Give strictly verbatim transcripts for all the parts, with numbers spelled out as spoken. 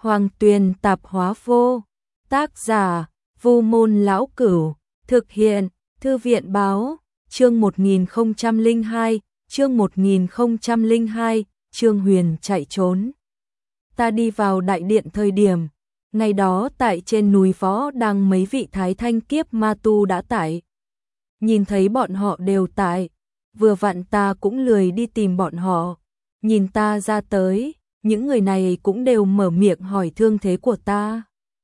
Hoàng Tuyền Tạp Hóa Vô. Tác giả Vu Môn Lão Cửu. Thực hiện Thư viện Báo. Chương một nghìn không trăm lẻ hai, chương một nghìn không trăm lẻ hai, Trương Huyền chạy trốn. Ta đi vào đại điện thời điểm, ngày đó tại trên núi Võ Đăng mấy vị thái thanh kiếp ma tu đã tại. Nhìn thấy bọn họ đều tại, vừa vặn ta cũng lười đi tìm bọn họ. Nhìn ta ra tới, những người này cũng đều mở miệng hỏi thương thế của ta.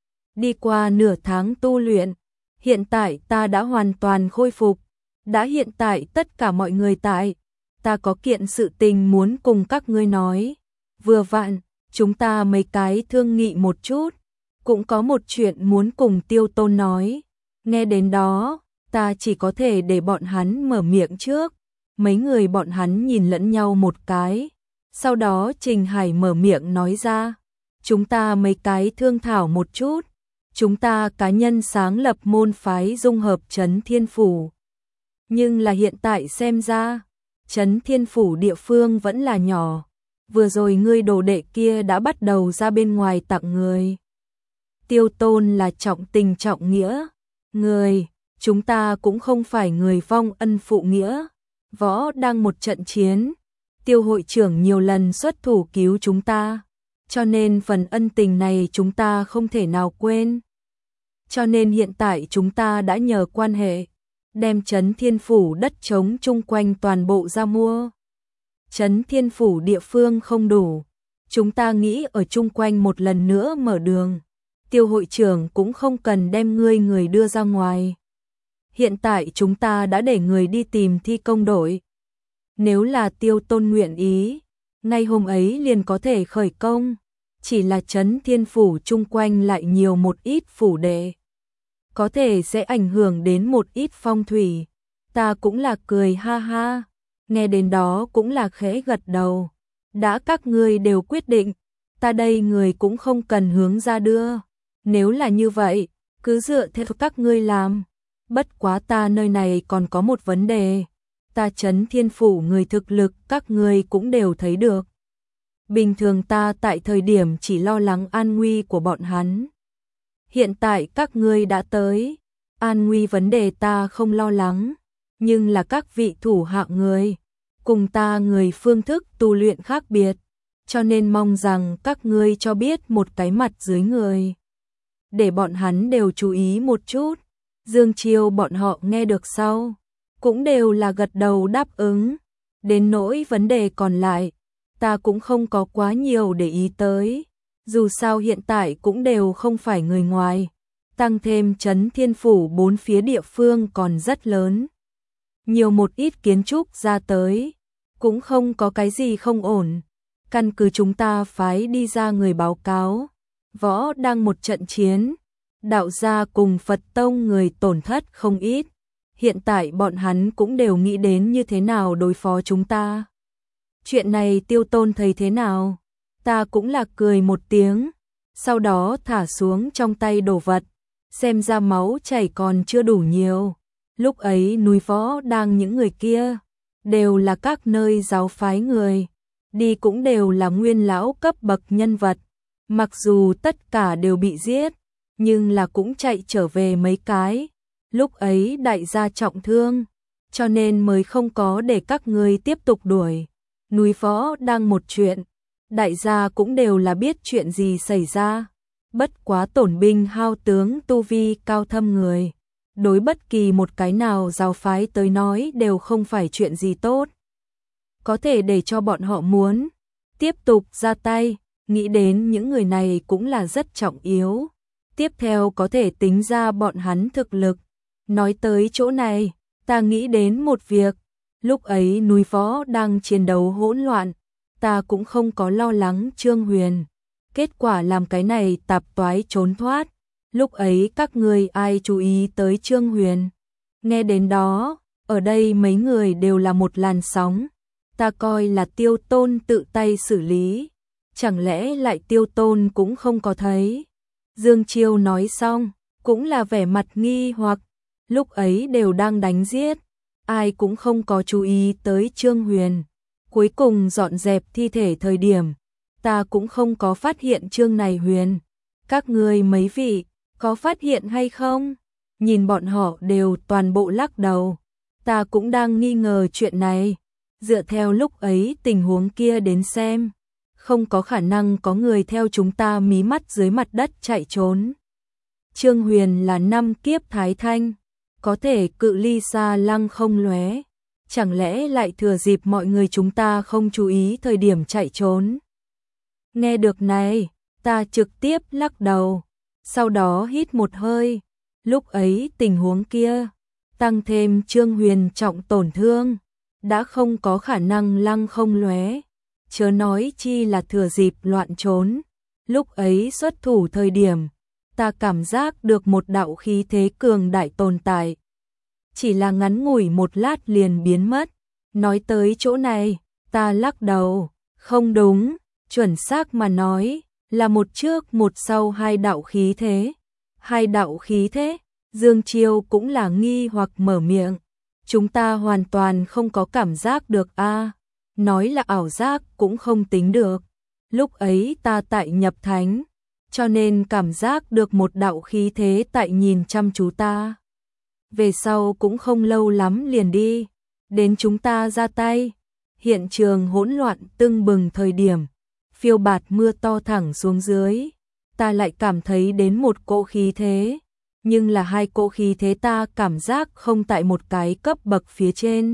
Đi qua nửa tháng tu luyện, hiện tại ta đã hoàn toàn khôi phục. Đã hiện tại tất cả mọi người tại, ta có kiện sự tình muốn cùng các ngươi nói. Vừa vặn, chúng ta mấy cái thương nghị một chút, cũng có một chuyện muốn cùng Tiêu Tôn nói. Nghe đến đó, ta chỉ có thể để bọn hắn mở miệng trước. Mấy người bọn hắn nhìn lẫn nhau một cái. Sau đó Trình Hải mở miệng nói ra, chúng ta mấy cái thương thảo một chút. Chúng ta cá nhân sáng lập môn phái dung hợp Trấn Thiên Phủ. Nhưng là hiện tại xem ra, Trấn Thiên Phủ địa phương vẫn là nhỏ. Vừa rồi ngươi đồ đệ kia đã bắt đầu ra bên ngoài tặng người. Tiêu Tôn là trọng tình trọng nghĩa. Người, chúng ta cũng không phải người vong ân phụ nghĩa. Võ đang một trận chiến, Tiêu hội trưởng nhiều lần xuất thủ cứu chúng ta. Cho nên phần ân tình này chúng ta không thể nào quên. Cho nên hiện tại chúng ta đã nhờ quan hệ, đem Trấn Thiên Phủ đất trống chung quanh toàn bộ ra mua. Trấn Thiên Phủ địa phương không đủ, chúng ta nghĩ ở chung quanh một lần nữa mở đường. Tiêu hội trưởng cũng không cần đem ngươi người đưa ra ngoài. Hiện tại chúng ta đã để người đi tìm thi công đội. Nếu là Tiêu Tôn nguyện ý, ngay hôm ấy liền có thể khởi công. Chỉ là Trấn Thiên Phủ chung quanh lại nhiều một ít phủ đệ, có thể sẽ ảnh hưởng đến một ít phong thủy. Ta cũng là cười ha ha, nghe đến đó cũng là khẽ gật đầu. Đã các ngươi đều quyết định, ta đây người cũng không cần hướng ra đưa. Nếu là như vậy, cứ dựa theo các ngươi làm. Bất quá ta nơi này còn có một vấn đề. Ta Trấn Thiên Phủ người thực lực các ngươi cũng đều thấy được. Bình thường ta tại thời điểm chỉ lo lắng an nguy của bọn hắn. Hiện tại các ngươi đã tới, an nguy vấn đề ta không lo lắng, nhưng là các vị thủ hạ người, cùng ta người phương thức tu luyện khác biệt, cho nên mong rằng các ngươi cho biết một cái mặt dưới người. Để bọn hắn đều chú ý một chút. Dương Chiêu bọn họ nghe được sau, cũng đều là gật đầu đáp ứng. Đến nỗi vấn đề còn lại, ta cũng không có quá nhiều để ý tới. Dù sao hiện tại cũng đều không phải người ngoài. Tăng thêm Trấn Thiên Phủ bốn phía địa phương còn rất lớn. Nhiều một ít kiến trúc ra tới, cũng không có cái gì không ổn. Căn cứ chúng ta phái đi ra người báo cáo, Võ đang một trận chiến, đạo gia cùng Phật tông người tổn thất không ít. Hiện tại bọn hắn cũng đều nghĩ đến như thế nào đối phó chúng ta. Chuyện này Tiêu Tôn thấy thế nào? Ta cũng là cười một tiếng, sau đó thả xuống trong tay đồ vật, xem ra máu chảy còn chưa đủ nhiều. Lúc ấy núi Võ đang những người kia, đều là các nơi giáo phái người, đi cũng đều là nguyên lão cấp bậc nhân vật. Mặc dù tất cả đều bị giết, nhưng là cũng chạy trở về mấy cái. Lúc ấy đại gia trọng thương, cho nên mới không có để các ngươi tiếp tục đuổi. Núi Võ đang một chuyện, đại gia cũng đều là biết chuyện gì xảy ra. Bất quá tổn binh hao tướng tu vi cao thâm người, đối bất kỳ một cái nào giáo phái tới nói đều không phải chuyện gì tốt. Có thể để cho bọn họ muốn tiếp tục ra tay, nghĩ đến những người này cũng là rất trọng yếu. Tiếp theo có thể tính ra bọn hắn thực lực. Nói tới chỗ này, ta nghĩ đến một việc. Lúc ấy núi Võ đang chiến đấu hỗn loạn, ta cũng không có lo lắng Trương Huyền. Kết quả làm cái này tạp toái trốn thoát. Lúc ấy các người ai chú ý tới Trương Huyền? Nghe đến đó, ở đây mấy người đều là một làn sóng. Ta coi là Tiêu Tôn tự tay xử lý. Chẳng lẽ lại Tiêu Tôn cũng không có thấy? Dương Chiêu nói xong, cũng là vẻ mặt nghi hoặc. Lúc ấy đều đang đánh giết, ai cũng không có chú ý tới Trương Huyền. Cuối cùng dọn dẹp thi thể thời điểm, ta cũng không có phát hiện chương này huyền. Các ngươi mấy vị, có phát hiện hay không? Nhìn bọn họ đều toàn bộ lắc đầu. Ta cũng đang nghi ngờ chuyện này. Dựa theo lúc ấy tình huống kia đến xem, không có khả năng có người theo chúng ta mí mắt dưới mặt đất chạy trốn. Trương Huyền là năm kiếp thái thanh, có thể cự ly xa lăng không lóe, chẳng lẽ lại thừa dịp mọi người chúng ta không chú ý thời điểm chạy trốn. Nghe được này, ta trực tiếp lắc đầu, sau đó hít một hơi. Lúc ấy tình huống kia, tăng thêm Trương Huyền trọng tổn thương, đã không có khả năng lăng không lóe, chớ nói chi là thừa dịp loạn trốn. Lúc ấy xuất thủ thời điểm, ta cảm giác được một đạo khí thế cường đại tồn tại. Chỉ là ngắn ngủi một lát liền biến mất. Nói tới chỗ này, ta lắc đầu, không đúng, chuẩn xác mà nói, là một trước một sau hai đạo khí thế. Hai đạo khí thế, Dương Chiêu cũng là nghi hoặc mở miệng. Chúng ta hoàn toàn không có cảm giác được a, nói là ảo giác cũng không tính được. Lúc ấy ta tại nhập thánh, cho nên cảm giác được một đạo khí thế tại nhìn chăm chú ta. Về sau cũng không lâu lắm liền đi, đến chúng ta ra tay. Hiện trường hỗn loạn tưng bừng thời điểm, phiêu bạt mưa to thẳng xuống dưới, ta lại cảm thấy đến một cỗ khí thế, nhưng là hai cỗ khí thế ta cảm giác không tại một cái cấp bậc phía trên.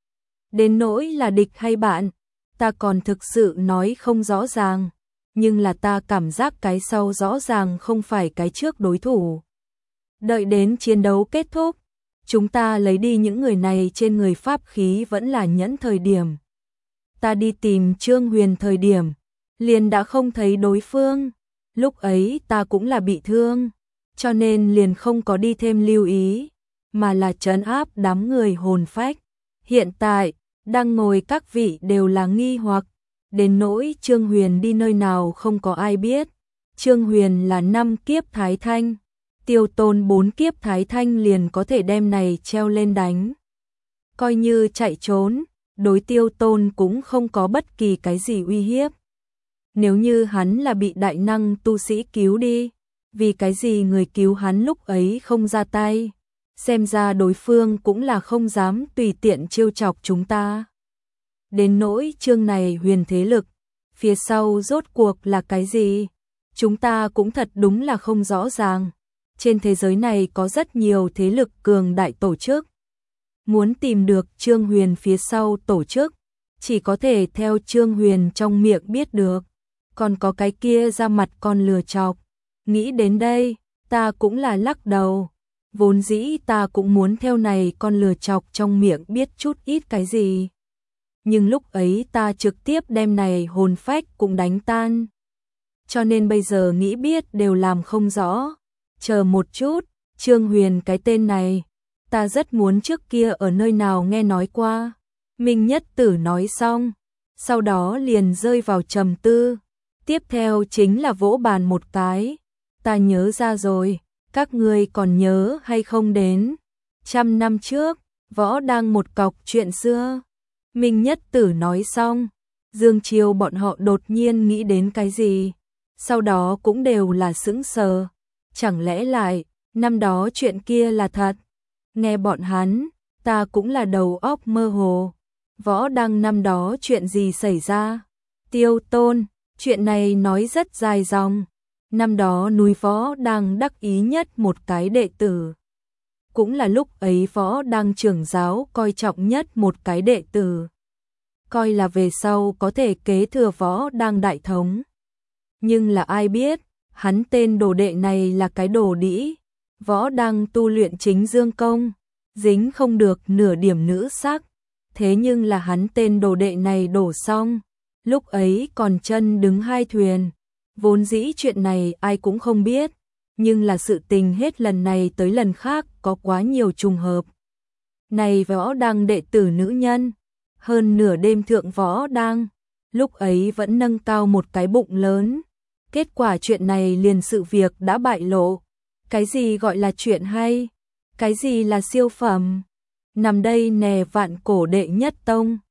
Đến nỗi là địch hay bạn, ta còn thực sự nói không rõ ràng, nhưng là ta cảm giác cái sau rõ ràng không phải cái trước đối thủ. Đợi đến chiến đấu kết thúc, chúng ta lấy đi những người này trên người pháp khí vẫn là nhẫn thời điểm. Ta đi tìm Trương Huyền thời điểm, liền đã không thấy đối phương. Lúc ấy ta cũng là bị thương, cho nên liền không có đi thêm lưu ý, mà là trấn áp đám người hồn phách. Hiện tại, đang ngồi các vị đều là nghi hoặc, đến nỗi Trương Huyền đi nơi nào không có ai biết. Trương Huyền là năm kiếp thái thanh, Tiêu Tôn bốn kiếp thái thanh liền có thể đem này treo lên đánh. Coi như chạy trốn, đối Tiêu Tôn cũng không có bất kỳ cái gì uy hiếp. Nếu như hắn là bị đại năng tu sĩ cứu đi, vì cái gì người cứu hắn lúc ấy không ra tay? Xem ra đối phương cũng là không dám tùy tiện trêu chọc chúng ta. Đến nỗi chương này huyền thế lực, phía sau rốt cuộc là cái gì? Chúng ta cũng thật đúng là không rõ ràng. Trên thế giới này có rất nhiều thế lực cường đại tổ chức. Muốn tìm được Trương Huyền phía sau tổ chức, chỉ có thể theo Trương Huyền trong miệng biết được. Còn có cái kia ra mặt con lừa chọc. Nghĩ đến đây, ta cũng là lắc đầu. Vốn dĩ ta cũng muốn theo này con lừa chọc trong miệng biết chút ít cái gì. Nhưng lúc ấy ta trực tiếp đem này hồn phách cũng đánh tan. Cho nên bây giờ nghĩ biết đều làm không rõ. Chờ một chút, Trương Huyền cái tên này, ta rất muốn trước kia ở nơi nào nghe nói qua. Minh Nhất Tử nói xong, sau đó liền rơi vào trầm tư. Tiếp theo chính là vỗ bàn một cái. Ta nhớ ra rồi, các ngươi còn nhớ hay không đến trăm năm trước, võ đang một cọc chuyện xưa. Minh Nhất Tử nói xong, Dương Chiêu bọn họ đột nhiên nghĩ đến cái gì, sau đó cũng đều là sững sờ. Chẳng lẽ lại, năm đó chuyện kia là thật? Nghe bọn hắn, ta cũng là đầu óc mơ hồ. Võ đăng năm đó chuyện gì xảy ra? Tiêu Tôn, chuyện này nói rất dài dòng. Năm đó núi Võ đang đắc ý nhất một cái đệ tử. Cũng là lúc ấy Võ đang trưởng giáo coi trọng nhất một cái đệ tử. Coi là về sau có thể kế thừa Võ đang đại thống. Nhưng là ai biết, hắn tên đồ đệ này là cái đồ đĩ. Võ đang tu luyện chính dương công, dính không được nửa điểm nữ sắc. Thế nhưng là hắn tên đồ đệ này đổ xong, lúc ấy còn chân đứng hai thuyền. Vốn dĩ chuyện này ai cũng không biết, nhưng là sự tình hết lần này tới lần khác có quá nhiều trùng hợp. Này Võ đang đệ tử nữ nhân, hơn nửa đêm thượng Võ đang, lúc ấy vẫn nâng cao một cái bụng lớn. Kết quả chuyện này liền sự việc đã bại lộ. Cái gì gọi là chuyện hay? Cái gì là siêu phẩm? Nằm đây nè vạn cổ đệ nhất tông,